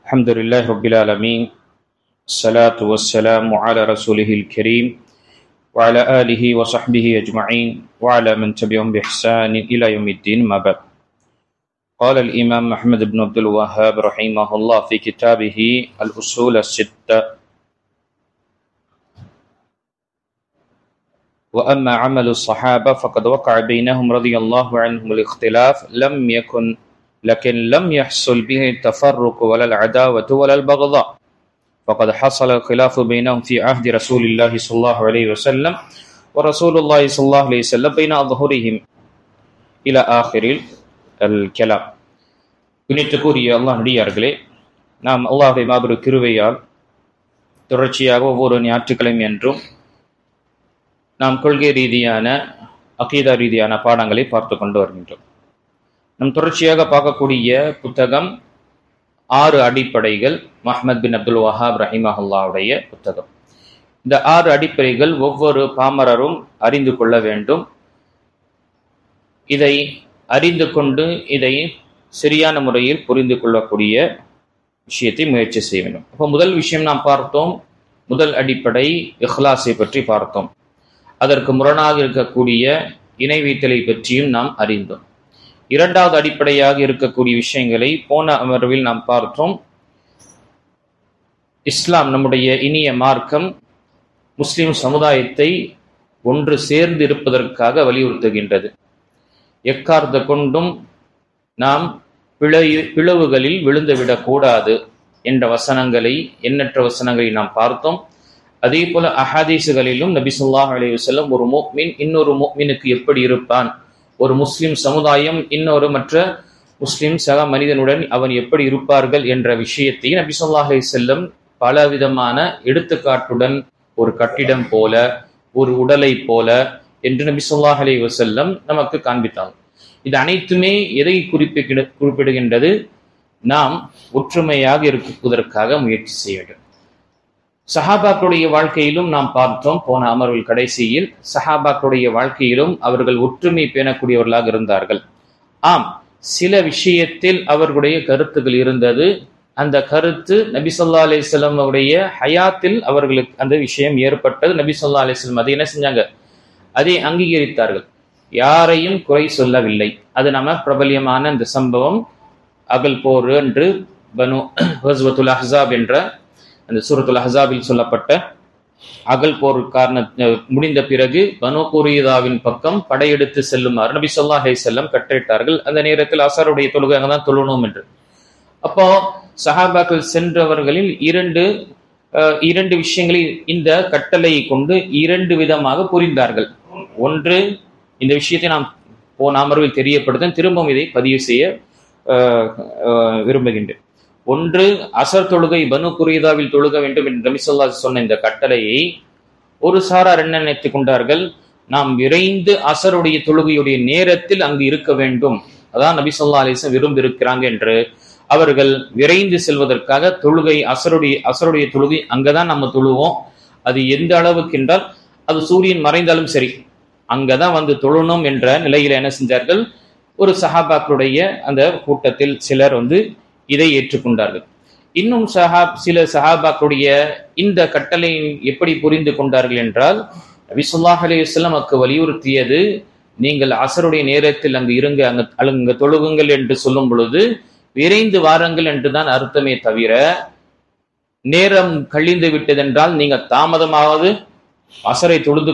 الحمد لله رب العالمين الصلاة والسلام على رسوله الكريم وعلى آله وصحبه أجمعين وعلى من تبعهم بإحسان إلى يوم الدين ما بعد. قال الإمام محمد بن عبد الوهاب رحمه الله في كتابه الأصول الستة: وأما عمل الصحابة فقد وقع بينهم رضي الله عنهم الاختلاف لكن لم يحصل به التفرق ولا العداوة ولا البغضاء، فقد حصل الخلاف بينهم في عهد رسول الله صلى الله عليه وسلم ورسول الله صلى الله عليه وسلم بين أظهرهم إلى آخر الكلام. புனிதக்குரிய அல்லாஹ் நடிகார்களே, நாம் அல்லாஹ்வுடைய மாபெரும் கிருபையால் தொடர்ச்சியாக ஒவ்வொரு ஞாயிற்றுக்கிழமை என்றும் நாம் கொள்கை ரீதியான அகீதா ரீதியான பாடங்களை பார்த்து கொண்டு வருகின்றோம். நம் தொடர்ச்சியாக பார்க்கக்கூடிய புத்தகம் 6 அடிப்படைகள், முஹம்மது பின் அப்துல் வஹாப் ரஹிமஹுல்லாவுடைய புத்தகம். இந்த 6 அடிப்படைகள் ஒவ்வொரு பாமரரும் அறிந்து கொள்ள வேண்டும். இதை அறிந்து கொண்டு இதை சரியான முறையில் புரிந்து கொள்ளக்கூடிய விஷயத்தை முயற்சி செய்ய வேண்டும். அப்போ முதல் விஷயம் நாம் பார்த்தோம், முதல் அடிப்படை இஹ்லாஸை பற்றி பார்த்தோம். அதற்கு முரணாக இருக்கக்கூடிய இணை வைத்தலை பற்றியும் நாம் அறிந்தோம். இரண்டாவது அடிப்படையாக இருக்கக்கூடிய விஷயங்களை போன அமர்வில் நாம் பார்த்தோம். இஸ்லாம், நம்முடைய இனிய மார்க்கம், முஸ்லிம் சமுதாயத்தை ஒன்று சேர்ந்து இருப்பதற்காக வலியுறுத்துகின்றது. எக்கார்த்த கொண்டும் நாம் பிளவுகளில் விழுந்துவிடக்கூடாது என்ற வசனங்களை, எண்ணற்ற வசனங்களை நாம் பார்த்தோம். அதே போல அஹாதீசுகளிலும் நபி ஸல்லல்லாஹு அலைஹி வஸல்லம் ஒரு முஃமின் இன்னொரு முஃமினுக்கு எப்படி இருப்பான், ஒரு முஸ்லிம் சமுதாயம் இன்னொரு மற்ற முஸ்லிம் சக மனிதனுடன் அவன் எப்படி இருப்பார்கள் என்ற விஷயத்தை நபி ஸல்லல்லாஹு அலைஹி வஸல்லம் பலவிதமான எடுத்துக்காட்டுடன், ஒரு கட்டிடம் போல, ஒரு உடலை போல என்று நபி ஸல்லல்லாஹு அலைஹி வஸல்லம் நமக்கு காண்பித்தாங்க. இது அனைத்துமே எதை குறிப்பிடுகின்றது? நாம் ஒற்றுமையாக இருப்பதற்காக முயற்சி செய்ய வேண்டும். சஹாபாக்களுடைய வாழ்க்கையிலும் நாம் பார்த்தோம் போன அமர்வில் கடைசியில். சஹாபாக்களுடைய வாழ்க்கையிலும் அவர்கள் ஒற்றுமை பேணக்கூடியவர்களாக இருந்தார்கள். ஆம், சில விஷயத்தில் அவர்களுடைய கருத்துக்கள் இருந்தது. அந்த கருத்து நபி ஸல்லல்லாஹு அலைஹி வஸல்லம் உடைய ஹயாத்தில் அவர்களுக்கு அந்த விஷயம் ஏற்பட்டது. நபி ஸல்லல்லாஹு அலைஹி வஸல்லம் அதை என்ன செஞ்சாங்க? அதை அங்கீகரித்தார்கள், யாரையும் குறை சொல்லவில்லை. அது நம்ம பிரபல்யமான இந்த சம்பவம் அகல் போர் என்று கஸ்வத்துல் அஹ்ஸாப் என்ற அந்த சூரத்துல் அஹ்ஸாபில் சொல்லப்பட்ட அகல் போர் முடிந்த பிறகு பனு குரைதாவின் பக்கம் படையெடுத்து செல்லுமாறு நபி ஸல்லல்லாஹு அலைஹி வஸல்லம் கட்டளையிட்டார்கள். அந்த நேரத்தில் அஸருடைய தொழுகை அங்கதான் தொழணும் என்று. அப்போ சஹாபாக்கள் சென்றவர்களில் இரண்டு விஷயங்களை இந்த கட்டளையை கொண்டு 2 விதமாக புரிந்தார்கள். ஒன்று, இந்த விஷயத்தை நாம் போன அமர்வில் தெரியப்படுத்த திரும்பவும் இதை பதிவு செய்ய விரும்புகின்றேன். ஒன்று, அசர் தொழுகை பனு குரைதாவில் தொழுக வேண்டும் என்று நபி ஸல்லல்லாஹு அலைஹி வஸல்லம் சொன்ன இந்த கட்டளையை ஒரு சாரார் என்ன நினைத்துக் கொண்டார்கள்? நாம் விரைந்து அசருடைய தொழுகையுடைய நேரத்தில் அங்கு இருக்க வேண்டும், அதான் நபி ஸல்லல்லாஹு அலைஹி வஸல்லம் விரும்பியிருக்கிறாங்க என்று அவர்கள் விரைந்து செல்வதற்காக தொழுகை அசருடைய தொழுகை அங்கதான் நம்ம தொழுவோம். அது எந்த அளவுக்கு என்றால், அது சூரியன் மறைந்தாலும் சரி அங்கதான் வந்து தொழணும் என்ற நிலையில என்ன செஞ்சார்கள்? ஒரு சஹாபாக்களுடைய அந்த கூட்டத்தில் சிலர் இதை ஏற்றுக்கொண்டார்கள். இன்னும் சில சஹாபாக்களுடைய இந்த கட்டளை எப்படி புரிந்து கொண்டார்கள் என்றால், நபி ஸல்லல்லாஹு அலைஹி வஸல்லம் வலியுறுத்தியது, நீங்கள் அசருடைய நேரத்தில் அங்கு இருங்க, அங்க தொழுகுங்கள் என்று சொல்லும் பொழுது விரைந்து வாருங்கள் என்றுதான் அர்த்தமே தவிர, நேரம் கழிந்து விட்டதென்றால் நீங்க தாமதமாவது அசரை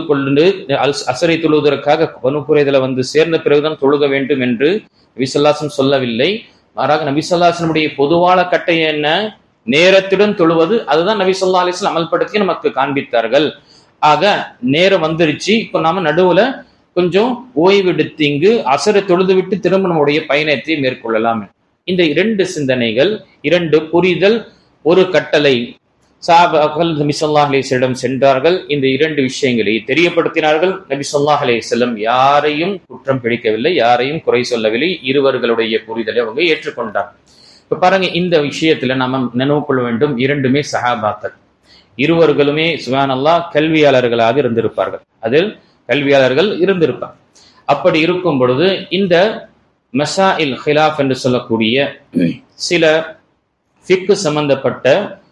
தொழுவதற்காக பனு குரைதால சேர்ந்த பிறகுதான் தொழுக வேண்டும் என்று நபி ஸல்லல்லாஹு அலைஹி வஸல்லம் சொல்லவில்லை. மாறாக நபி ஸல்லல்லாஹு அலைஹி வஸல்லம் பொதுவான கட்டளை என்ன? நேரத்துடன் தொழுவது. அதுதான் நபி ஸல்லல்லாஹு அலைஹி வஸல்லம் அமல்படுத்தி நமக்கு காண்பித்தார்கள். ஆக நேரம் வந்துருச்சு, இப்ப நாம நடுவுல கொஞ்சம் ஓய்வெடுத்து இங்கு அசரை தொழுது விட்டு திரும்ப நம்முடைய பயணத்தை மேற்கொள்ளலாம். இந்த 2 சிந்தனைகள், 2 புரிதல், ஒரு கட்டளை. சஹாபாக்கள் நபி ஸல்லல்லாஹு அலைஹி வஸல்லம் சென்றார்கள், இந்த 2 விஷயங்களை தெரியப்படுத்தினார்கள். நபி ஸல்லல்லாஹு அலைஹி வஸல்லம் யாரையும் குற்றம் பிடிக்கவில்லை, யாரையும் குறை சொல்லவில்லை. இருவர்களுடைய புரிதலை அவங்க ஏற்றுக்கொண்டார். இப்ப பாருங்க, இந்த விஷயத்துல நாம நினைவு கொள்ள வேண்டும், 2மே சஹாபாக்கள், இருவர்களுமே சுப்ஹானல்லாஹ் கல்வியாளர்களாக இருந்திருப்பார்கள். அதில் கல்வியாளர்கள் இருந்திருப்பார். அப்படி இருக்கும் பொழுது இந்த மசாயில் ஹிலாஃப் என்று சொல்லக்கூடிய சில ஃபிக்கு சம்பந்தப்பட்ட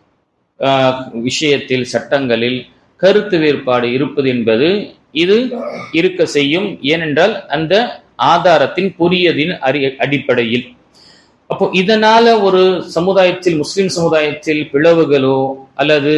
விஷயத்தில் சட்டங்களில் கருத்து வேறுபாடு இருப்பது என்பது இது இருக்க செய்யும். ஏனென்றால் அந்த ஆதாரத்தின் புரியதின் அடிப்படையில். அப்போ இதனால ஒரு சமுதாயத்தில், முஸ்லிம் சமுதாயத்தில் பிளவுகளோ அல்லது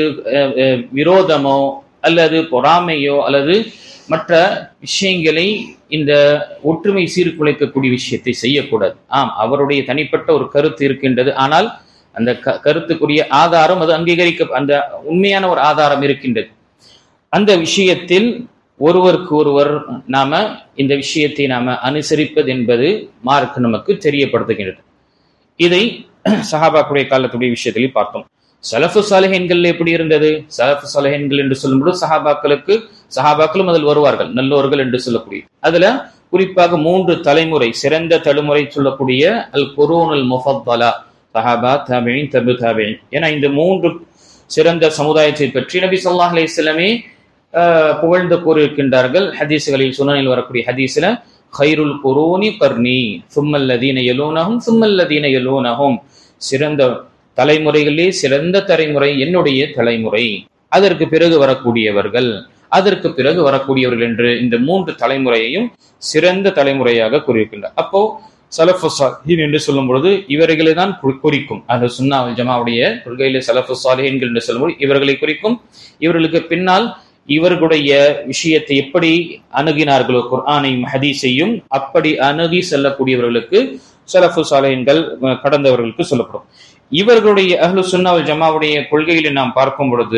விரோதமோ அல்லது பொறாமையோ அல்லது மற்ற விஷயங்களை இந்த ஒற்றுமை சீர்குலைக்கக்கூடிய விஷயத்தை செய்யக்கூடாது. அவருடைய தனிப்பட்ட ஒரு கருத்து இருக்கின்றது. ஆனால் அந்த கருத்துக்குரிய ஆதாரம் அது அந்த உண்மையான ஒரு ஆதாரம் இருக்கின்றது. அந்த விஷயத்தில் ஒருவருக்கு ஒருவர் நாம இந்த விஷயத்தை நாம அனுசரிப்பது என்பது மார்க் நமக்கு தெரியப்படுத்துகின்றது. இதை சஹாபாக்குடைய காலத்துடைய விஷயத்திலே பார்த்தோம். சலஃபு சாலிஹீன்கள் எப்படி இருந்தது? சலஃபு சாலிஹீன்கள் என்று சொல்லும்போது சஹாபாக்களும் அதில் வருவார்கள், நல்லோர்கள் என்று சொல்லக்கூடிய. அதுல குறிப்பாக 3 தலைமுறை, சிறந்த தலைமுறை சொல்லக்கூடிய அல் குரூனுல் முஃபத்தலா, சஹாபா, தாபிஈன், தபு தாபிஈன். ஏன்னா இந்த 3 சிறந்த சமுதாயத்தை பற்றி நபி ஸல்லல்லாஹு அலைஹி வஸல்லமே புகழ்ந்து கூறியிருக்கின்றார்கள். ஹதீஸ்களில், சுனனில் வரக்கூடிய ஹதீஸ்ல கைருல் குரூனி கர்னி சும்மல்லதீன யலூனஹும் சும்மல்லதீன யலூனஹும், சிறந்த தலைமுறைகளே சிறந்த தலைமுறை என்னுடைய தலைமுறை, அதற்கு பிறகு வரக்கூடியவர்கள், அதற்கு பிறகு வரக்கூடியவர்கள் என்று இந்த 3 தலைமுறையையும் சிறந்த தலைமுறையாக கூறியிருக்கின்றார். அப்போ சலஃபு சாலிஹீன் என்று சொல்லும் பொழுது இவர்களை தான் குறிக்கும். அது சுன்னா வல் ஜமாவுடைய கொள்கையிலே சலஃபு சாலிஹீன்கள் என்று சொல்லும்போது இவர்களை குறிக்கும். இவர்களுக்கு பின்னால் இவர்களுடைய விஷயத்தை எப்படி அணுகினார்களோ, குர்ஆனையும் ஹதீஸையும் அப்படி அணுகி செல்லக்கூடியவர்களுக்கு சலஃபு சாலிஹீன்கள், கடந்தவர்களுக்கு சொல்லப்படும். இவர்களுடைய அஹ்லு சுன்னா வல் ஜமாவுடைய கொள்கையில நாம் பார்க்கும் பொழுது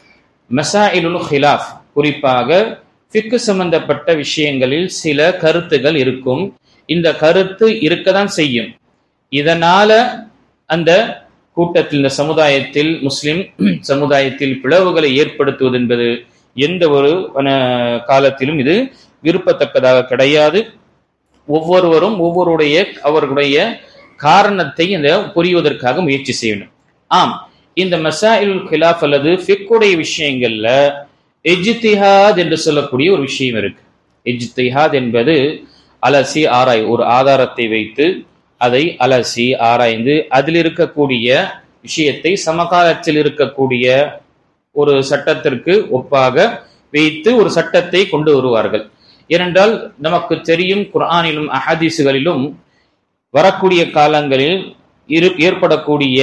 மசாயிலுல் ஹிலாஃப், குறிப்பாக ஃபிக்ஹ் சம்பந்தப்பட்ட விஷயங்களில் சில கருத்துகள் இருக்கும். இந்த கருத்து இருக்கதான் செய்யும். இதனால அந்த கூட்டத்தில், இந்த சமுதாயத்தில், முஸ்லிம் சமுதாயத்தில் பிளவுகளை ஏற்படுத்துவது என்பது எந்த ஒரு காலத்திலும் இது விருப்பத்தக்கதாக கிடையாது. ஒவ்வொருவரும் அவர்களுடைய காரணத்தை இந்த புரிவதற்காக முயற்சி செய்யணும். இந்த மசாயிலுல் ஹிலாஃப் அல்லது ஃபிக்ஹுடைய விஷயங்கள்ல இஜ்திஹாத் என்று சொல்லக்கூடிய ஒரு விஷயம் இருக்கு. இஜ்திஹாத் என்பது அலசி ஆராய், ஒரு ஆதாரத்தை வைத்து அதை அலசி ஆராய்ந்து அதில் இருக்கக்கூடிய விஷயத்தை சமகாலத்தில் இருக்கக்கூடிய ஒரு சட்டத்திற்கு ஒப்பாக வைத்து ஒரு சட்டத்தை கொண்டு வருவார்கள். ஏனென்றால் நமக்கு தெரியும், குர்ஆனிலும் அஹதீஸுகளிலும் வரக்கூடிய காலங்களில் ஏற்படக்கூடிய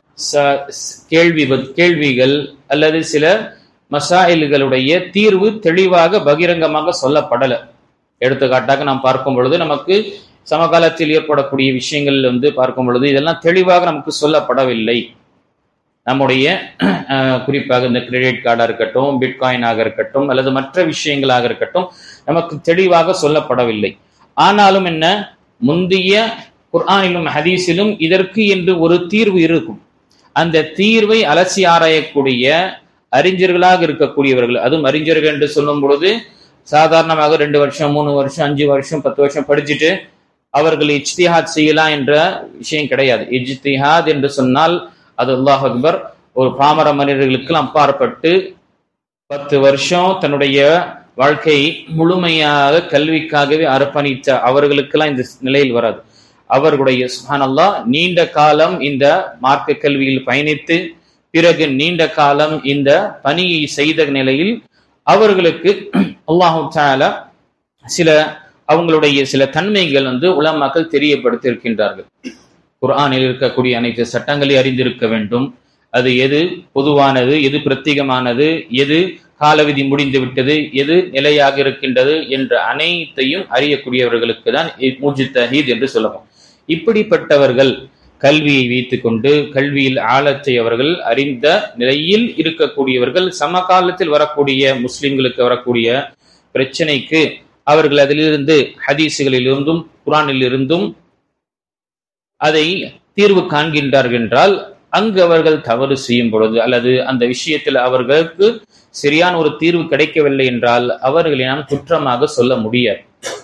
கேள்விகள் அல்லது சில மசாயில்களுடைய தீர்வு தெளிவாக பகிரங்கமாக சொல்லப்படல. எடுத்துக்காட்டாக நாம் பார்க்கும் பொழுது நமக்கு சமகாலத்தில் ஏற்படக்கூடிய விஷயங்கள் பார்க்கும் பொழுது இதெல்லாம் தெளிவாக நமக்கு சொல்லப்படவில்லை. நம்முடைய குறிப்பாக இந்த கிரெடிட் கார்டாக இருக்கட்டும், பிட்காயினாக இருக்கட்டும் அல்லது மற்ற விஷயங்களாக இருக்கட்டும் நமக்கு தெளிவாக சொல்லப்படவில்லை. ஆனாலும் என்ன, முந்தைய குர்ஆனிலும் ஹதீஸிலும் இதற்கு என்று ஒரு தீர்வு இருக்கும். அந்த தீர்வை அலசி ஆராயக்கூடிய அறிஞர்களாக இருக்கக்கூடியவர்கள், அதுவும் அறிஞர்கள் என்று சொல்லும் பொழுது சாதாரணமாக 2 வருஷம் 3 வருஷம் 5 வருஷம் 10 வருஷம் படிச்சுட்டு அவர்கள் இஜ்திஹாத் செய்யலாம் என்ற விஷயம் கிடையாது. இஜ்திஹாத் என்று சொன்னால் அது அல்லாஹ் அக்பர், ஒரு பாமர மனிதர்களுக்கு அப்பாற்பட்டு 10 வருஷம் தன்னுடைய வாழ்க்கையை முழுமையாக கல்விக்காகவே அர்ப்பணித்த அவர்களுக்கெல்லாம் இந்த நிலையில் வராது. அவர்களுடைய சுப்ஹானல்லாஹ் நீண்ட காலம் இந்த மார்க்க கல்வியில் பயணித்து பிறகு நீண்ட காலம் இந்த பணியை செய்த நிலையில் அவர்களுக்கு அல்லாஹு தஆலா அவங்களுடைய சில தன்மைகள் உலமாக்கள் தெரியப்படுத்தி இருக்கின்றார்கள். குர்ஆனில் இருக்கக்கூடிய அனைத்து சட்டங்களை அறிந்திருக்க வேண்டும். அது எது பொதுவானது, எது பிரத்யேகமானது, எது காலவிதி முடிந்து விட்டது, எது நிலையாக இருக்கின்றது என்ற அனைத்தையும் அறியக்கூடியவர்களுக்கு தான் முஜ்தஹீத் என்று சொல்லலாம். இப்படிப்பட்டவர்கள் கல்வியை வைத்துக் கொண்டு கல்வியில் ஆழத்தை அவர்கள் அறிந்த நிலையில் இருக்கக்கூடியவர்கள் சமகாலத்தில் வரக்கூடிய முஸ்லிம்களுக்கு வரக்கூடிய பிரச்சனைக்கு அவர்கள் அதிலிருந்து ஹதீஸுகளிலிருந்தும் குர்ஆனிலிருந்தும் அதை தீர்வு காண்கின்றார்கள் என்றால் அங்கு அவர்கள் தவறு செய்யும் பொழுது அல்லது அந்த விஷயத்தில் அவர்களுக்கு சரியான ஒரு தீர்வு கிடைக்கவில்லை என்றால் அவர்களை நாம் குற்றமாக சொல்ல முடியாது.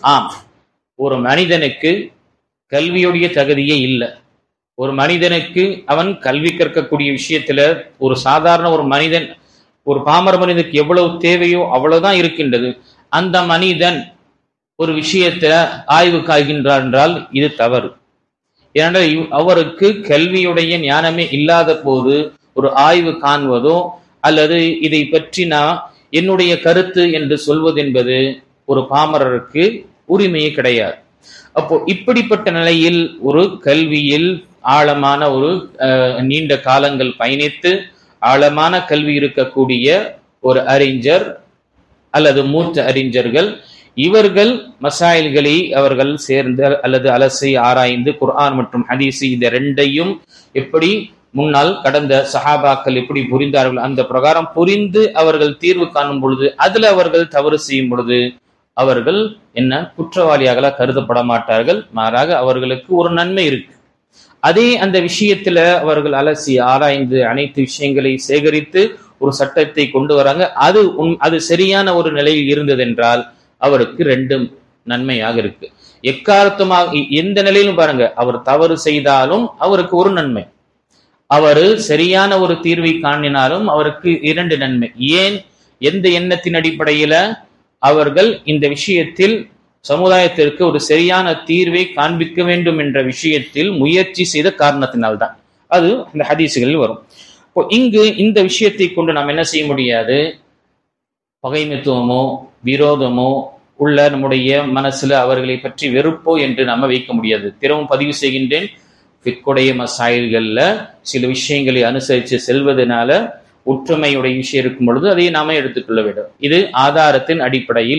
ஒரு மனிதனுக்கு கல்வியுடைய தகுதியே இல்லை. ஒரு மனிதனுக்கு அவன் கல்வி கற்கக்கூடிய விஷயத்துல ஒரு சாதாரண ஒரு மனிதன், ஒரு பாமர மனிதனுக்கு எவ்வளவு தேவையோ அவ்வளவுதான் இருக்கின்றது. அந்த மனிதன் ஒரு விஷயத்துல ஆய்வு காய்கின்றார் என்றால் இது தவறு. ஏனென்றால் அவருக்கு கல்வியுடைய ஞானமே இல்லாத போது ஒரு ஆய்வு காண்பதோ அல்லது இதை பற்றி நான் என்னுடைய கருத்து என்று சொல்வது என்பது ஒரு பாமரருக்கு உரிமையே கிடையாது. அப்போ இப்படிப்பட்ட நிலையில் ஒரு கல்வியில் ஆழமான ஒரு நீண்ட காலங்கள் பயணித்து ஆழமான கல்வி இருக்கக்கூடிய ஒரு அறிஞர் அல்லது மூத்த அறிஞர்கள் இவர்கள் மசாயில்களை அவர்கள் சேர்ந்து அல்லது அலசி ஆராய்ந்து குர்ஆன் மற்றும் ஹதீஸ் இந்த ரெண்டையும் எப்படி முன்னால் கடந்த சஹாபாக்கள் எப்படி புரிந்தார்கள் அந்த பிரகாரம் புரிந்து அவர்கள் தீர்வு காணும் பொழுது அதுல அவர்கள் தவறு செய்யும் பொழுது அவர்கள் என்ன குற்றவாளியாக கருதப்பட மாட்டார்கள். மாறாக அவர்களுக்கு ஒரு நன்மை இருக்கு. அதே அந்த விஷயத்துல அவர்கள் அலசி ஆராய்ந்து அனைத்து விஷயங்களை சேகரித்து ஒரு சட்டத்தை கொண்டு வராங்க. அது சரியான ஒரு நிலையில் இருந்தது என்றால் அவருக்கு ரெண்டும் நன்மையாக இருக்கு. எக்காரணமாக எந்த நிலையிலும் பாருங்க, அவர் தவறு செய்தாலும் அவருக்கு ஒரு நன்மை, அவரு சரியான ஒரு தீர்வை காணினாலும் அவருக்கு இரண்டு நன்மை. ஏன்? எந்த எண்ணத்தின் அடிப்படையில அவர்கள் இந்த விஷயத்தில் சமுதாயத்திற்கு ஒரு சரியான தீர்வை காண்பிக்க வேண்டும் என்ற விஷயத்தில் முயற்சி செய்த காரணத்தினால்தான். அது இந்த ஹதீசுகளில் வரும். இப்போ இங்கு இந்த விஷயத்தை கொண்டு நாம் என்ன செய்ய முடியாது, பகைமைத்துவமோ விரோதமோ உள்ள நம்முடைய மனசுல அவர்களை பற்றி வெறுப்போ என்று நாம வைக்க முடியாது. திரும்பவும் பதிவு செய்கின்றேன், ஃபிக்குடைய மசாயில்கள்ல சில விஷயங்களை அனுசரித்து செல்வதனால ஒற்றுமையுடைய விஷயம் இருக்கும் பொழுது அதை நாம எடுத்துக்கொள்ள வேண்டும். இது ஆதாரத்தின் அடிப்படையில்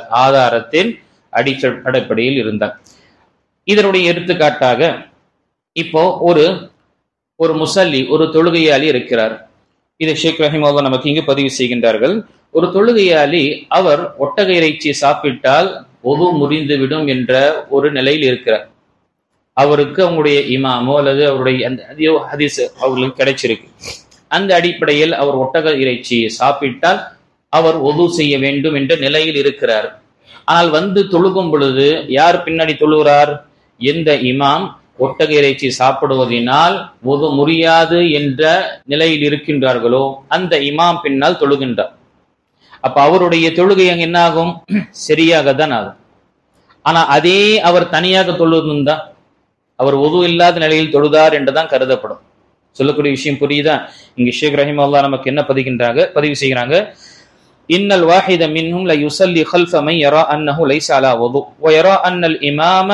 இருந்தால் இதனுடைய எடுத்துக்காட்டாக இப்போ ஒரு முசல்லி, ஒரு தொழுகையாளி இருக்கிறார். இதை ஷேக் ரஹிமஹுல்லாஹ் நமக்கு இங்கு பதிவு செய்கின்றார்கள். ஒரு தொழுகையாளி அவர் ஒட்டக இறைச்சியை சாப்பிட்டால் ஒது முறிந்துவிடும் என்ற ஒரு நிலையில் இருக்கிறார். அவருக்கு அவங்களுடைய இமாமோ அல்லது அவருடைய அந்த ஹதீஸ் அவர்களுக்கு கிடைச்சிருக்கு. அந்த அடிப்படையில் அவர் ஒட்டக இறைச்சியை சாப்பிட்டால் அவர் ஒது செய்ய வேண்டும் என்ற நிலையில் இருக்கிறார். ஆனால் வந்து தொழுகும் பொழுது யார் பின்னாடி தொழுகிறார்? எந்த இமாம் ஒட்டக இறைச்சி சாப்பிடுவதனால் ஒது முறியாது என்ற நிலையில் இருக்கின்றார்களோ அந்த இமாம் பின்னால் தொழுகின்றார். அப்ப அவருடைய தொழுகை அங்க என்ன ஆகும்? சரியாக தான் ஆகும். ஆனா அதே அவர் தனியாக தொழுதுந்தா அவர் ஒது இல்லாத நிலையில் தொழுதார் என்றுதான் கருதப்படும். சொல்லக்கூடிய விஷயம் புரியுதா? இங்க ஷேக் ரஹிமஹுல்லாஹ் நமக்கு என்ன பதிவு செய்கிறாங்க, இன்னல் வாஹித மின்ஹும் ல யுஸல்லி خلف من يرى انه ليس على وضوء ويرى ان الامام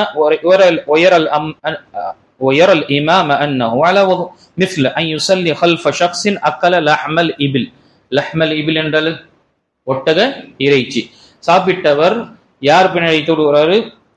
ويرى الامام انه على وضوء مثل ان يصلي خلف شخص اكل لحم الابل என்றால் ஒட்டக இறைச்சி சாப்பிட்டவர் யார் பின்னாடி தொழுகிறாரு?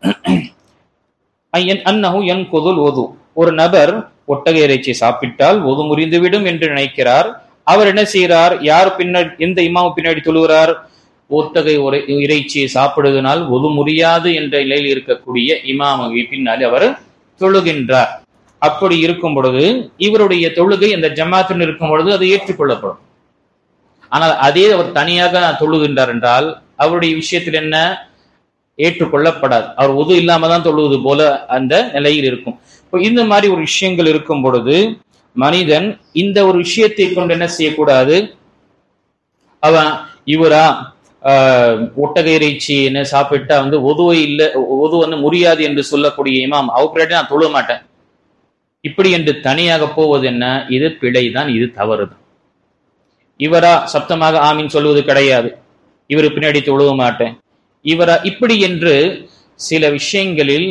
அன்னஹு யன்குதுல் வுது, ஒரு நபர் ஒட்டக இறைச்சி சாப்பிட்டால் ஒது முறிந்துவிடும் என்று நினைக்கிறார். அவர் என்ன செய்கிறார்? யார் பின்னாடி, எந்த இமாமு பின்னாடி தொழுகிறார்? ஒட்டக இறைச்சியை சாப்பிடுவதனால் ஒது முறியாது என்ற நிலையில் இருக்கக்கூடிய இமாமை பின்னாடி அவர் தொழுகின்றார். அப்படி இருக்கும் பொழுது இவருடைய தொழுகை அந்த ஜமாத்துடன் இருக்கும் பொழுது அது ஏற்றுக்கொள்ளப்படும். ஆனால் அதே அவர் தனியாக தொழுகின்றார் என்றால் அவருடைய விஷயத்தில் என்ன ஏற்றுக்கொள்ளப்படாது. அவர் ஒது இல்லாம தான் தொழுவது போல அந்த நிலையில் இருக்கும். இப்போ இந்த மாதிரி ஒரு விஷயங்கள் இருக்கும் பொழுது மனிதன் இந்த ஒரு விஷயத்தை கொண்டு என்ன செய்யக்கூடாது, அவன் இவரா ஒட்டக இறைச்சி என்ன சாப்பிட்டா ஒதுவை இல்லை, ஒது முறியாது என்று சொல்லக்கூடிய இமாம் அவர் பின்னாடி நான் தொழ மாட்டேன் இப்படி என்று தனியாக போவது என்ன? இது பிழைதான், இது தவறுதான். இவரா சப்தமாக ஆமீன் சொல்வது கிடையாது, இவரு பின்னாடி தொழுவ மாட்டேன், இவரா இப்படி என்று சில விஷயங்களில்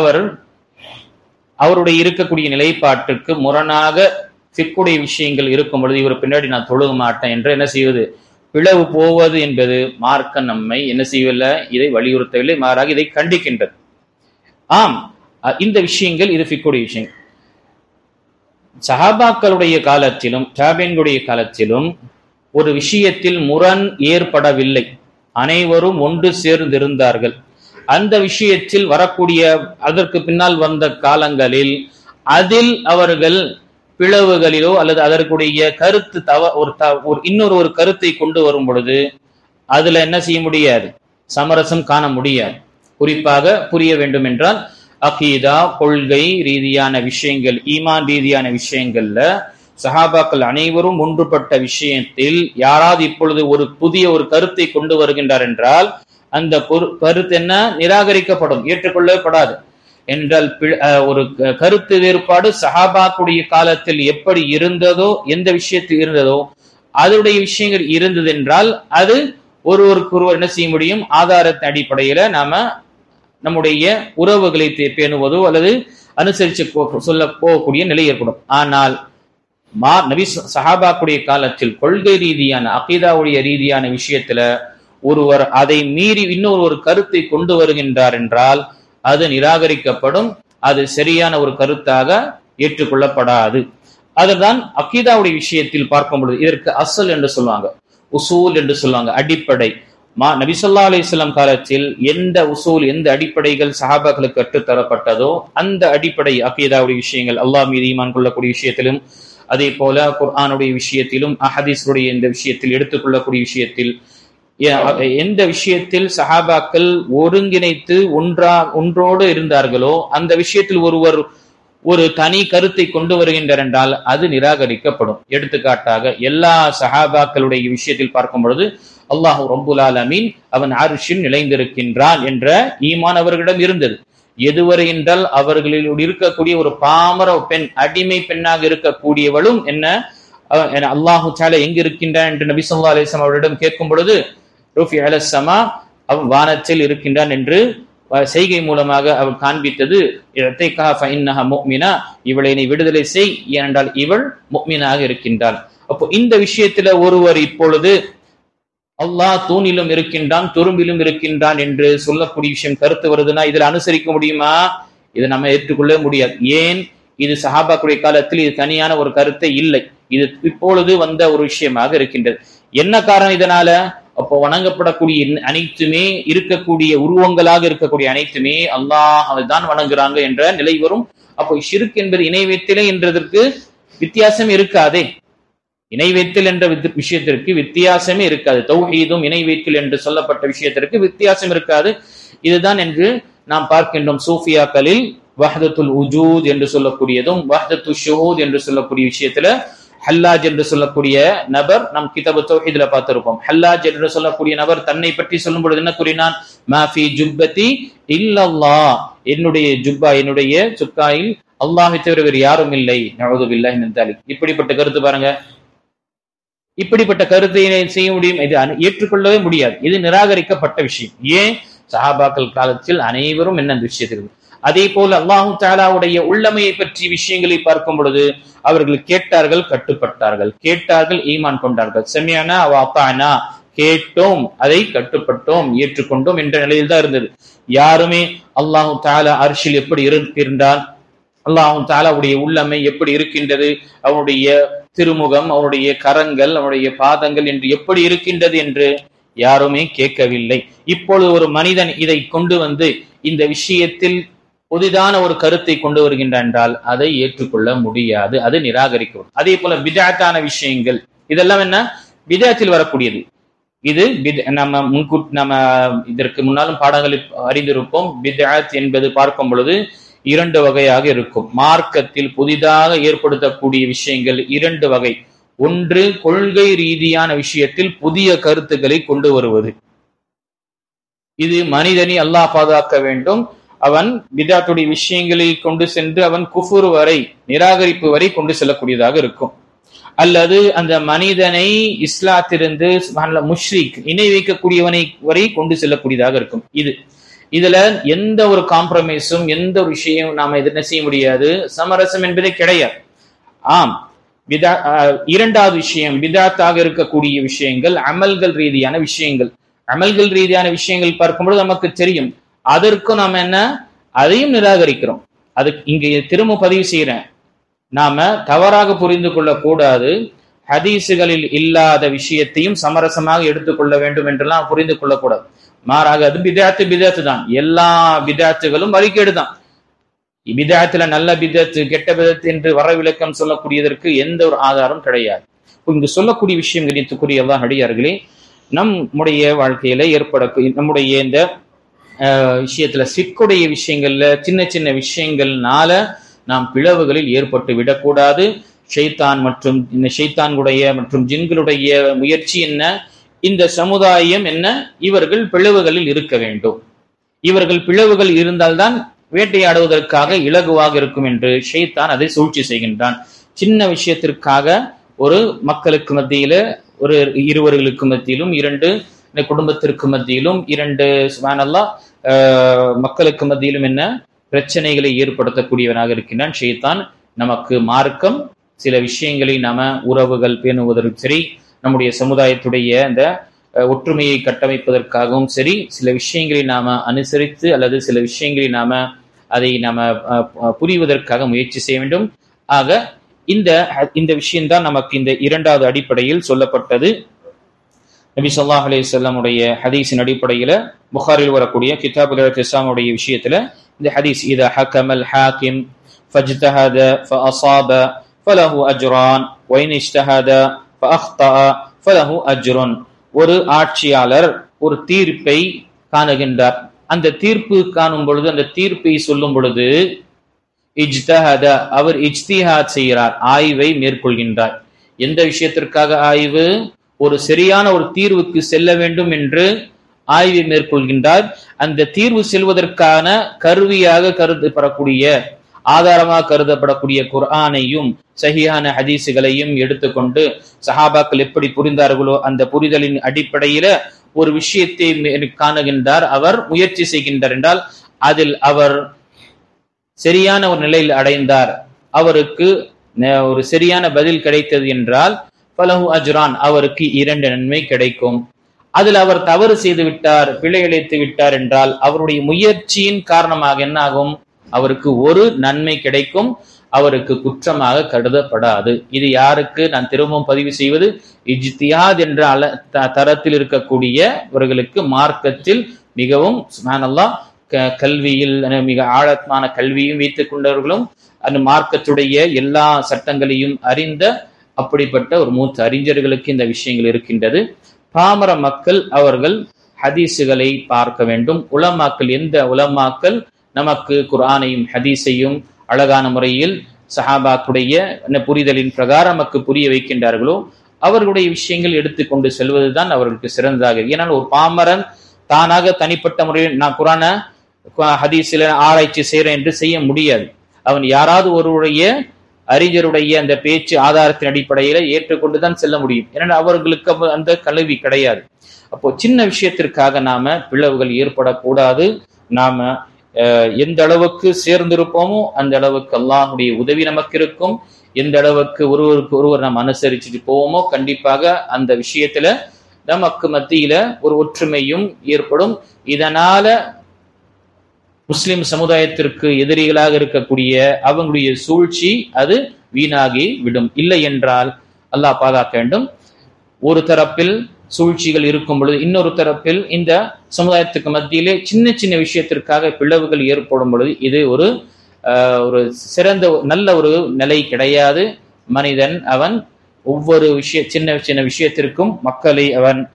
அவருடைய இருக்கக்கூடிய நிலைப்பாட்டுக்கு முரணாக ஃபிக்குடைய விஷயங்கள் இருக்கும் பொழுது இவர் பின்னாடி நான் தொழுக மாட்டேன் என்று என்ன செய்வது? பிளவு போவது என்பது மார்க்க நம்மை என்ன செய்யவில்லை, இதை வலியுறுத்தவில்லை, மாறாக இதை கண்டிக்கின்றது. ஆம், இந்த விஷயங்கள் இது ஃபிக்குடைய விஷயங்கள். சஹாபாக்களுடைய காலத்திலும் தாபீன்களுடைய காலத்திலும் ஒரு விஷயத்தில் முரண் ஏற்படவில்லை, அனைவரும் ஒன்று சேர்ந்திருந்தார்கள். அந்த விஷயத்தில் வரக்கூடிய அதற்கு பின்னால் வந்த காலங்களில் அதில் அவர்கள் பிளவுகளிலோ அல்லது அதற்குடைய கருத்து இன்னொரு ஒரு கருத்தை கொண்டு வரும் பொழுது அதுல என்ன செய்ய முடியாது, சமரசம் காண முடியாது. குறிப்பாக புரிய வேண்டும் என்றால் அகீதா கொள்கை ரீதியான விஷயங்கள், ஈமான் ரீதியான விஷயங்கள்ல சஹாபாக்கள் அனைவரும் ஒன்றுபட்ட விஷயத்தில் யாராவது இப்பொழுது ஒரு புதிய ஒரு கருத்தை கொண்டு வருகின்றார் என்றால் அந்த கருத்து என்ன? நிராகரிக்கப்படும், ஏற்றுக்கொள்ளப்படாது. என்றால் ஒரு கருத்து வேறுபாடு சஹாபாக்குடைய காலத்தில் எப்படி இருந்ததோ, எந்த விஷயத்தில் இருந்ததோ அதனுடைய விஷயங்கள் இருந்தது என்றால் அது ஒருவருக்கொருவர் என்ன செய்ய முடியும், ஆதாரத்தின் அடிப்படையில நாம நம்முடைய உறவுகளை பேணுவதோ அல்லது அனுசரிச்சு சொல்ல போகக்கூடிய நிலை ஏற்படும். ஆனால் நபி சஹாபாக்குடைய காலத்தில் கொள்கை ரீதியான அகீதாவுடைய ரீதியான விஷயத்துல ஒருவர் அதை மீறி இன்னொரு கருத்தை கொண்டு வருகின்றார் என்றால் அது நிராகரிக்கப்படும், அது சரியான ஒரு கருத்தாக ஏற்றுக்கொள்ளப்படாது. அதுதான் அகீதாவுடைய விஷயத்தில் பார்க்கும் பொழுது இதற்கு அசல் என்று சொல்லுவாங்க, உசூல் என்று சொல்லுவாங்க, அடிப்படை. நபி ஸல்லல்லாஹு அலைஹி வஸல்லம் காலத்தில் எந்த உசூல், எந்த அடிப்படைகள் சஹாபாக்களுக்கு கற்றுத்தரப்பட்டதோ அந்த அடிப்படை அகீதாவுடைய விஷயங்கள், அல்லாஹ் மீது ஈமான் கொள்ளக்கூடிய விஷயத்திலும், அதே போல குர்ஆனுடைய விஷயத்திலும், அஹதீஸுடைய இந்த விஷயத்தில் எடுத்துக்கொள்ளக்கூடிய விஷயத்தில், எந்த விஷயத்தில் சஹாபாக்கள் ஒருங்கிணைத்து ஒன்றோடு இருந்தார்களோ அந்த விஷயத்தில் ஒருவர் ஒரு தனி கருத்தை கொண்டு வருகின்றார் என்றால் அது நிராகரிக்கப்படும். எடுத்துக்காட்டாக எல்லா சஹாபாக்களுடைய விஷயத்தில் பார்க்கும் பொழுது அல்லாஹ் ரப்புல் ஆலமீன் அவன் அர்ஷில் நிலைந்திருக்கின்றான் என்ற ஈமான் அவர்களிடம் இருந்தது. எதுவரை என்றால் அவர்களில் இருக்கக்கூடிய ஒரு பாமர பெண், அடிமை பெண்ணாக இருக்கக்கூடியவளும் என்ன அல்லாஹு தஆலா எங்க இருக்கின்றான் என்று நபி ஸல்லல்லாஹு அலைஹி வஸல்லம் அவரிடம் கேட்கும் பொழுது ரஃபி அலஸ் ஸமா, அவன் வானத்தில் இருக்கின்றான் என்று செய்கை மூலமாக அவள் காண்பித்தது. இவளை நீ விடுதலை செய், ஏனென்றால் இவள் முஃமினாக இருக்கின்றாள். அப்போ இந்த விஷயத்துல ஒருவர் இப்பொழுது அல்லாஹ் தூணிலும் இருக்கின்றான் துரும்பிலும் இருக்கின்றான் என்று சொல்லக்கூடிய விஷயம் கருத்து வருதுன்னா இதில் அனுசரிக்க முடியுமா? இதை நம்ம ஏற்றுக்கொள்ள முடியாது. ஏன்? இது சஹாபாக்குடைய காலத்தில் இது தனியான ஒரு கருத்தை இல்லை, இது இப்பொழுது வந்த ஒரு விஷயமாக இருக்கின்றது. என்ன காரணம் இதனால? அப்போ வணங்கப்படக்கூடிய அனைத்துமே இருக்கக்கூடிய உருவங்களாக இருக்கக்கூடிய அனைத்துமே அல்லாஹ் தான் வணங்குறாங்க என்ற நிலை வரும். அப்போ ஷிர்க் என்பது இணைவேத்தலே என்றதற்கு வித்தியாசம் இருக்காதே. இணைவேத்தல் என்ற விஷயத்திற்கு வித்தியாசமே இருக்காது. தௌஹீதும் இணைவேத்தல் என்று சொல்லப்பட்ட விஷயத்திற்கு வித்தியாசம் இருக்காது. இதுதான் என்று நாம் பார்க்கின்றோம். சூஃபியாக்களில் வஹ்தத்துல் உஜூத் என்று சொல்லக்கூடியதும் வஹ்தத்து ஷுஹூத் என்று சொல்லக்கூடிய விஷயத்துல ஹல்லாஜ் என்று சொல்லக்கூடிய நபர் நம் கிதாபு தௌஹீதுல பார்த்திருப்போம். ஹல்லாஜ் என்று சொல்லக்கூடிய நபர் தன்னை பற்றி சொல்லும் பொழுது என்ன கூறினான்? மாஃபி ஜுப்பதி இல்லல்லாஹ், என்னுடைய ஜுப்பா, என்னுடைய சுக்காயில் அல்லாஹ்வை தவிர வேறு யாரும் இல்லை. நஊது பில்லாஹி மின் தாலிக். இப்படிப்பட்ட கருத்து பாருங்க, இப்படிப்பட்ட கருத்தை செய்ய முடியும்? இது ஏற்றுக்கொள்ளவே முடியாது. இது நிராகரிக்கப்பட்ட விஷயம். ஏன்? சஹாபாக்கள் காலத்தில் அனைவரும் என்ன விஷயத்தில். அதே போல அல்லாஹு தஆலாவுடைய உள்ளமையை பற்றி விஷயங்களை பார்க்கும் பொழுது அவர்கள் கேட்டார்கள், கட்டுப்பட்டார்கள், கேட்டார்கள், ஈமான் கொண்டார்கள். சமிஅனா வ அத்தானா, கேட்டோம், அதை கட்டுப்பட்டோம், ஏற்றுக்கொண்டோம் என்ற நிலையில் தான் இருந்தது. யாருமே அல்லாஹு தஆலா அர்ஷில் எப்படி இருக்கின்றான், அல்லாஹு தஆலாவுடைய உள்ளமை எப்படி இருக்கின்றது, அவனுடைய திருமுகம், அவனுடைய கரங்கள், அவனுடைய பாதங்கள் என்று எப்படி இருக்கின்றது என்று யாருமே கேட்கவில்லை. இப்பொழுது ஒரு மனிதன் இதை கொண்டு வந்து இந்த விஷயத்தில் புதிதான ஒரு கருத்தை கொண்டு வருகின்றான் என்றால் அதை ஏற்றுக்கொள்ள முடியாது, அது நிராகரிக்கும். அதே போல பித்அத்தான விஷயங்கள் இதெல்லாம் என்ன? பித்அத்தில் வரக்கூடியது. இது நம்ம இதற்கு முன்னாலும் பாடங்களில் அறிந்திருப்போம். பித்அத் என்பது பார்க்கும் பொழுது இரண்டு வகையாக இருக்கும். மார்க்கத்தில் புதிதாக ஏற்படுத்தக்கூடிய விஷயங்கள் இரண்டு வகை. ஒன்று, கொள்கை ரீதியான விஷயத்தில் புதிய கருத்துக்களை கொண்டு வருவது. இது மனிதனை அல்லாஹ் பாதுகாக்க வேண்டும். அவன் பித்அத்துடைய விஷயங்களை கொண்டு சென்று அவன் குஃபுர் வரை, நிராகரிப்பு வரை கொண்டு செல்லக்கூடியதாக இருக்கும். அல்லது அந்த மனிதனை இஸ்லாத்திலிருந்து முஷ்ரிக், இணை வைக்கக்கூடியவனை வரை கொண்டு செல்லக்கூடியதாக இருக்கும். இதுல எந்த ஒரு காம்ப்ரமைஸும், எந்த ஒரு விஷயம் நாம என்ன செய்ய முடியாது, சமரசம் என்பதே கிடையாது. ஆம், இரண்டாவது விஷயம், பித்அத்தாக இருக்கக்கூடிய விஷயங்கள் அமல்கள் ரீதியான விஷயங்கள். அமல்கள் ரீதியான விஷயங்கள் பார்க்கும்போது நமக்கு தெரியும், அதற்கு நாம என்ன, அதையும் நிராகரிக்கிறோம். அது இங்க திரும்ப பதிவு செய்யறேன், நாம தவறாக புரிந்து கொள்ளக்கூடாது. ஹதீசுகளில் இல்லாத விஷயத்தையும் சமரசமாக எடுத்துக்கொள்ள வேண்டும் என்றெல்லாம் புரிந்து கொள்ளக்கூடாது. மாறாக அது பித்அத்து தான். எல்லா பித்அத்துகளும் வழிகேடு தான். பித்அத்துல நல்ல பித்அத்து, கெட்ட பித்அத்து என்று வரவிலக்கம் சொல்லக்கூடியதற்கு எந்த ஒரு ஆதாரம் கிடையாது. இங்கு சொல்லக்கூடிய விஷயம் கணித்துக்குரிய அல்லாஹ் அடியார்களே, நம்முடைய வாழ்க்கையில ஏற்படக்கூடிய நம்முடைய இந்த விஷயத்துல சிக்குடைய விஷயங்கள்ல சின்ன சின்ன விஷயங்கள்னால நாம் பிளவுகளில் ஏற்பட்டு விடக்கூடாது. ஷைத்தான் மற்றும் இந்த ஷைத்தான்களுடைய மற்றும் ஜின்களுடைய முயற்சி என்ன, இந்த சமுதாயம் என்ன, இவர்கள் பிளவுகளில் இருக்க வேண்டும். இவர்கள் பிளவுகள் இருந்தால்தான் வேட்டையாடுவதற்காக இலகுவாக இருக்கும் என்று ஷைத்தான் அதை சூழ்ச்சி செய்கின்றான். சின்ன விஷயத்திற்காக ஒரு மக்களுக்கு மத்தியில, ஒரு இருவர்களுக்கு மத்தியிலும், இரண்டு குடும்பத்திற்கு மத்தியிலும், இரண்டு சுப்ஹானல்லாஹ் மக்களுக்கு மத்தியிலும் என்ன பிரச்சனைகளை ஏற்படுத்தக்கூடியவனாக இருக்கின்றான் ஷைத்தான். நமக்கு மார்க்கம் சில விஷயங்களை நாம உறவுகள் பேணுவதற்கு சரி, நம்முடைய சமுதாயத்துடைய அந்த ஒற்றுமையை கட்டமைப்பதற்காகவும் சரி, சில விஷயங்களை நாம அனுசரித்து அல்லது சில விஷயங்களை அதை புரிவதற்காக முயற்சி செய்ய வேண்டும். ஆக இந்த விஷயம்தான் நமக்கு இந்த இரண்டாவது அடிப்படையில் சொல்லப்பட்டது. நபி ஸல்லல்லாஹு அலைஹி வஸல்லம் உடைய ஹதீஸின் அடிப்படையில புகாரில் வரக்கூடிய கிதாபுல் இஹ்திஸாம் உடைய விஷயத்துல இந்த ஹதீஸ், இதா ஹக்கமல் ஹாக்கிம் ஃபஜ்தஹத ஃபஅஸாப ஃபலஹு அஜ்ரான் வ இன் இஜ்தஹத ஃபஅக்தஅ ஃபலஹு அஜ்ருன். ஒரு ஆட்சியாளர் ஒரு தீர்ப்பை காணுகின்றார். அந்த தீர்ப்பு காணும் பொழுது, அந்த தீர்ப்பை சொல்லும் பொழுது இஜ்தஹத, அவர் இஜ்திஹாத் செய்கிறார், ஆய்வை மேற்கொள்கின்றார். எந்த விஷயத்திற்காக ஆய்வு? ஒரு சரியான ஒரு தீர்வுக்கு செல்ல வேண்டும் என்று ஆய்வை மேற்கொள்கின்றார். அந்த தீர்வு செல்வதற்கான கருவியாக கருதப்படக்கூடிய, ஆதாரமாக கருதப்படக்கூடிய குர்ஆனையும் சஹீஹான ஹதீஸுகளையும் எடுத்துக்கொண்டு சஹாபாக்கள் எப்படி புரிந்தார்களோ அந்த புரிதலின் அடிப்படையில ஒரு விஷயத்தை காணுகின்றார், அவர் முயற்சி செய்கின்றார் என்றால் அதில் அவர் சரியான ஒரு நிலையில் அடைந்தார், அவருக்கு ஒரு சரியான பதில் கிடைத்தது என்றால் ஃபலஹு அஜ்ரான், அவருக்கு 2 நன்மை கிடைக்கும். அதில் அவர் தவறு செய்து விட்டார், பிழை இழைத்து விட்டார் என்றால் அவருடைய முயற்சியின் காரணமாக என்ன ஆகும்? அவருக்கு 1 நன்மை கிடைக்கும், அவருக்கு குற்றமாக கருதப்படாது. இது யாருக்கு நான் திரும்பவும் பதிவு செய்வது? இஜ்திஹாத் என்ற தரத்தில் இருக்கக்கூடியவர்களுக்கு, மார்க்கத்தில் மிகவும் சுப்ஹானல்லாஹ் கல்வியில் மிக ஆழமான கல்வியும் வைத்துக் கொண்டவர்களும் அந்த மார்க்கத்துடைய எல்லா சட்டங்களையும் அறிந்த அப்படிப்பட்ட ஒரு மூத்த அறிஞர்களுக்கு இந்த விஷயங்கள் இருக்கின்றது. பாமர மக்கள் அவர்கள் ஹதீஸுகளை பார்க்க வேண்டும். உலமாக்கள், எந்த உலமாக்கள் நமக்கு குர்ஆனையும் ஹதீஸையும் அழகான முறையில் சஹாபாக்குடைய புரிதலின் பிரகாரம் நமக்கு புரிய வைக்கின்றார்களோ அவர்களுடைய விஷயங்கள் எடுத்துக்கொண்டு செல்வதுதான் அவர்களுக்கு சிறந்ததாக. ஏனால் ஒரு பாமரன் தானாக தனிப்பட்ட முறையில் நான் குர்ஆன ஹதீஸில் ஆராய்ச்சி செய்கிறேன் என்று செய்ய முடியாது. அவன் யாராவது ஒருவருடைய அறிஞருடைய அந்த பேச்சு ஆதாரத்தின் அடிப்படையில ஏற்றுக்கொண்டுதான் செல்ல முடியும். ஏன்னா அவர்களுக்கு அந்த கல்வி கிடையாது. அப்போ சின்ன விஷயத்திற்காக நாம பிளவுகள் ஏற்படக்கூடாது. நாம எந்த அளவுக்கு சேர்ந்திருப்போமோ அந்த அளவுக்கு அல்லாஹ்வுடைய உதவி நமக்கு இருக்கும். எந்த அளவுக்கு ஒருவருக்கு ஒருவர் நாம் அனுசரிச்சுட்டு போவோமோ கண்டிப்பாக அந்த விஷயத்துல நமக்கு மத்தியில ஒரு ஒற்றுமையும் ஏற்படும். இதனால முஸ்லிம் சமுதாயத்திற்கு எதிரிகளாக இருக்கக்கூடிய அவங்களுடைய சூழ்ச்சி அது வீணாகி விடும். இல்லை என்றால் அல்லாஹ் பாதுகாக்க வேண்டும். ஒரு தரப்பில் சூழ்ச்சிகள் இருக்கும் பொழுது இன்னொரு தரப்பில் இந்த சமுதாயத்துக்கு மத்தியிலே சின்ன சின்ன விஷயத்திற்காக பிளவுகள் ஏற்படும் பொழுது இது ஒரு சிறந்த நல்ல ஒரு நிலை கிடையாது. மனிதன் அவன் ஒவ்வொரு சின்ன சின்ன விஷயத்திற்கும் மக்களை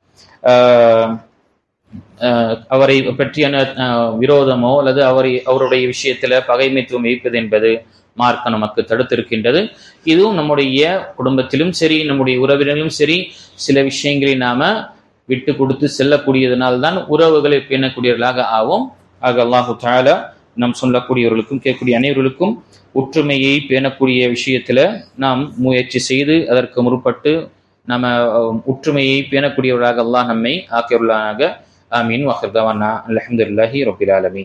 அவரை பற்றியான விரோதமோ அல்லது அவருடைய விஷயத்துல பகைமைத்துவம் வைப்பது என்பது மார்க்கம் நமக்கு தடுத்திருக்கின்றது. இதுவும் நம்முடைய குடும்பத்திலும் சரி, நம்முடைய உறவினர்களும் சரி, சில விஷயங்களை நாம விட்டு கொடுத்து செல்லக்கூடியதனால்தான் உறவுகளை பேணக்கூடியவர்களாக ஆவோம். ஆக அல்லாஹு தஆலா நாம் சொல்லக்கூடியவர்களுக்கும் கேட்கக்கூடிய அனைவர்களுக்கும் ஒற்றுமையை பேணக்கூடிய விஷயத்துல நாம் முயற்சி செய்து அதற்கு முற்பட்டு நம்ம ஒற்றுமையை பேணக்கூடியவர்களாக அல்லாஹ் நம்மை ஆக்கியுள்ளானாக. ஆமீன். வ ஆகிரு தஅவானா அல்ஹம்துலில்லாஹி ரப்பில் ஆலமீன்.